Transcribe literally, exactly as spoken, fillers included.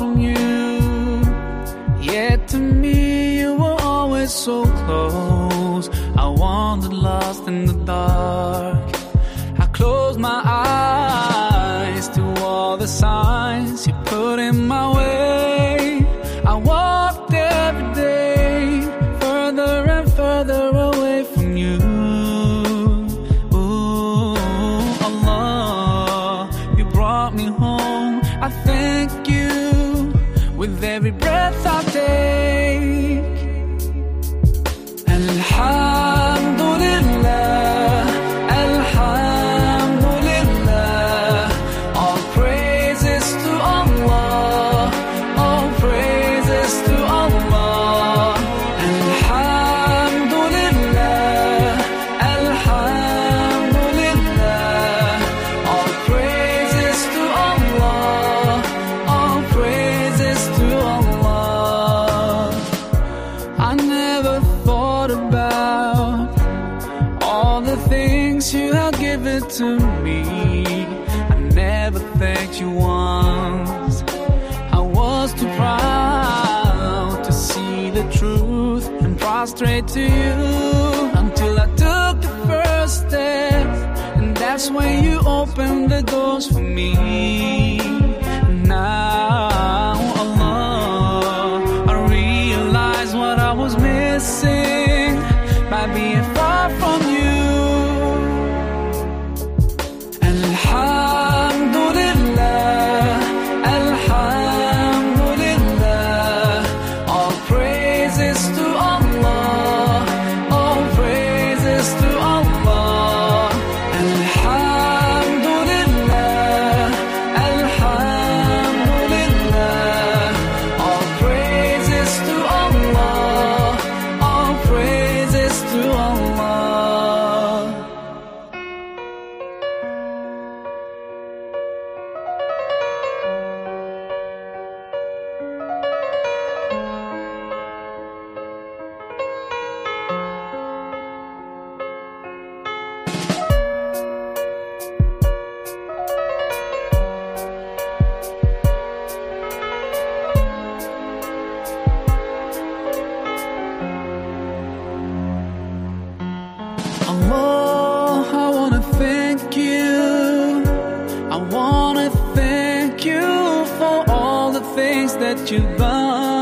from you. Yet to me you were always so close. I wandered lost in the dark. I closed my eyes to all the signs you put in my way. I walked every day further and further away from you. Ooh, Allah, you brought me home. I thank you with every breath I take. Alhamdulillah, Alhamdulillah, all praises to Allah, all praises to Allah. Alhamdulillah, Alhamdulillah, all praises to Allah, all praises to Allah. I never thought about all the things you have given to me. I never thanked you once. I was too proud to see the truth and prostrate to you until I took the first step, and that's when you opened the doors for me. Now, Allah, I realize what I was missing by being far from you. Alhamdulillah, Alhamdulillah, all praises to Allah, all praises to Allah. Alhamdulillah, Alhamdulillah, all praises to Allah, all praises to Allah. Allah, I wanna thank you. I wanna thank you for all the things that you've done.